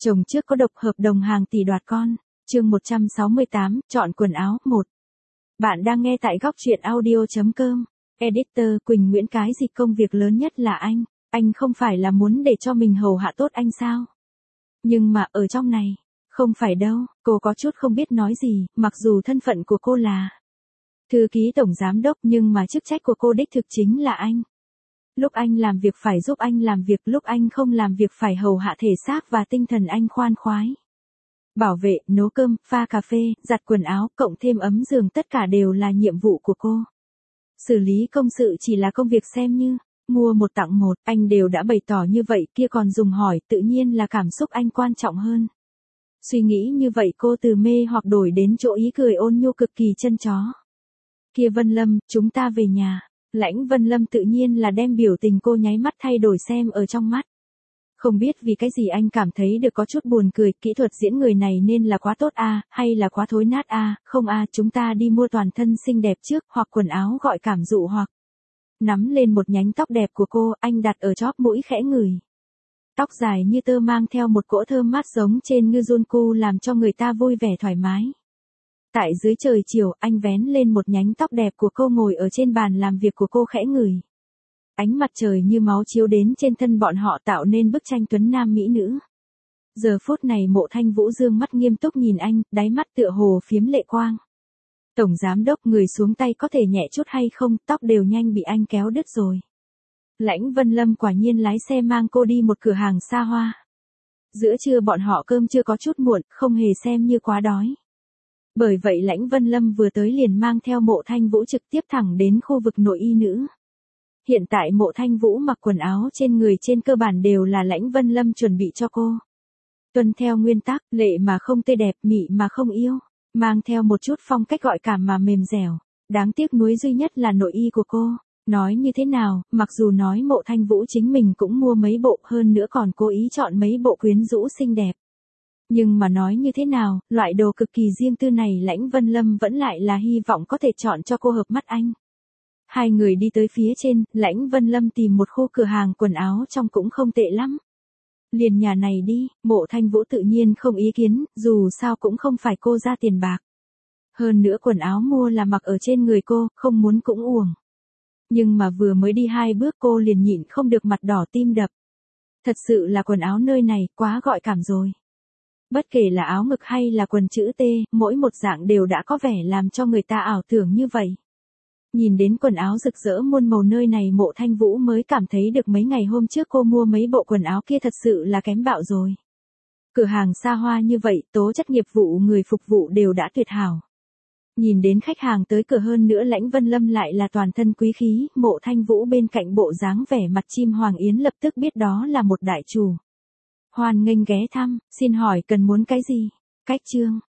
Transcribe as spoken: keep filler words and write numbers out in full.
Chồng trước có độc, hợp đồng hàng tỷ đoạt con. Chương một trăm sáu mươi tám, chọn quần áo. một. Bạn đang nghe tại góc truyện audio chấm com. Editor Quỳnh Nguyễn. Cái gì công việc lớn nhất là anh? Anh không phải là muốn để cho mình hầu hạ tốt anh sao? Nhưng mà ở trong này, không phải đâu. Cô có chút không biết nói gì, mặc dù thân phận của cô là thư ký tổng giám đốc, nhưng mà chức trách của cô đích thực chính là anh. Lúc anh làm việc phải giúp anh làm việc, lúc anh không làm việc phải hầu hạ thể xác và tinh thần anh khoan khoái. Bảo vệ, nấu cơm, pha cà phê, giặt quần áo, cộng thêm ấm giường, tất cả đều là nhiệm vụ của cô. Xử lý công sự chỉ là công việc xem như mua một tặng một, anh đều đã bày tỏ như vậy, kia còn dùng hỏi, tự nhiên là cảm xúc anh quan trọng hơn. Suy nghĩ như vậy cô từ mê hoặc đổi đến chỗ ý cười ôn nhu cực kỳ chân chó. Kia Vân Lâm, chúng ta về nhà. Lãnh Vân Lâm tự nhiên là đem biểu tình cô nháy mắt thay đổi xem ở trong mắt. Không biết vì cái gì anh cảm thấy được có chút buồn cười, kỹ thuật diễn người này nên là quá tốt a, à, hay là quá thối nát a, à? Không a, à, chúng ta đi mua toàn thân xinh đẹp trước, hoặc quần áo gọi cảm dụ, hoặc nắm lên một nhánh tóc đẹp của cô, anh đặt ở chóp mũi khẽ ngửi. Tóc dài như tơ mang theo một cỗ thơm mát giống trên ngư junku làm cho người ta vui vẻ thoải mái. Tại dưới trời chiều, anh vén lên một nhánh tóc đẹp của cô ngồi ở trên bàn làm việc của cô khẽ ngửi. Ánh mặt trời như máu chiếu đến trên thân bọn họ tạo nên bức tranh tuấn nam mỹ nữ. Giờ phút này Mộ Thanh Vũ dương mắt nghiêm túc nhìn anh, đáy mắt tựa hồ phiếm lệ quang. Tổng giám đốc, người xuống tay có thể nhẹ chút hay không, tóc đều nhanh bị anh kéo đứt rồi. Lãnh Vân Lâm quả nhiên lái xe mang cô đi một cửa hàng xa hoa. Giữa trưa bọn họ cơm chưa có chút muộn, không hề xem như quá đói. Bởi vậy Lãnh Vân Lâm vừa tới liền mang theo Mộ Thanh Vũ trực tiếp thẳng đến khu vực nội y nữ. Hiện tại Mộ Thanh Vũ mặc quần áo trên người trên cơ bản đều là Lãnh Vân Lâm chuẩn bị cho cô. Tuân theo nguyên tắc, lệ mà không tươi đẹp, mị mà không yêu, mang theo một chút phong cách gợi cảm mà mềm dẻo. Đáng tiếc nuối duy nhất là nội y của cô. Nói như thế nào, mặc dù nói Mộ Thanh Vũ chính mình cũng mua mấy bộ, hơn nữa còn cố ý chọn mấy bộ quyến rũ xinh đẹp. Nhưng mà nói như thế nào, loại đồ cực kỳ riêng tư này Lãnh Vân Lâm vẫn lại là hy vọng có thể chọn cho cô hợp mắt anh. Hai người đi tới phía trên, Lãnh Vân Lâm tìm một khu cửa hàng quần áo trong cũng không tệ lắm. Liền nhà này đi, Mộ Thanh Vũ tự nhiên không ý kiến, dù sao cũng không phải cô ra tiền bạc. Hơn nữa quần áo mua là mặc ở trên người cô, không muốn cũng uổng. Nhưng mà vừa mới đi hai bước cô liền nhịn không được mặt đỏ tim đập. Thật sự là quần áo nơi này, quá gợi cảm rồi. Bất kể là áo ngực hay là quần chữ T, mỗi một dạng đều đã có vẻ làm cho người ta ảo tưởng như vậy. Nhìn đến quần áo rực rỡ muôn màu nơi này Mộ Thanh Vũ mới cảm thấy được mấy ngày hôm trước cô mua mấy bộ quần áo kia thật sự là kém bạo rồi. Cửa hàng xa hoa như vậy, tố chất nghiệp vụ người phục vụ đều đã tuyệt hảo. Nhìn đến khách hàng tới cửa hơn nữa Lãnh Vân Lâm lại là toàn thân quý khí, Mộ Thanh Vũ bên cạnh bộ dáng vẻ mặt chim hoàng yến lập tức biết đó là một đại chủ. Hoan nghênh ghé thăm, xin hỏi cần muốn cái gì? Cách chương.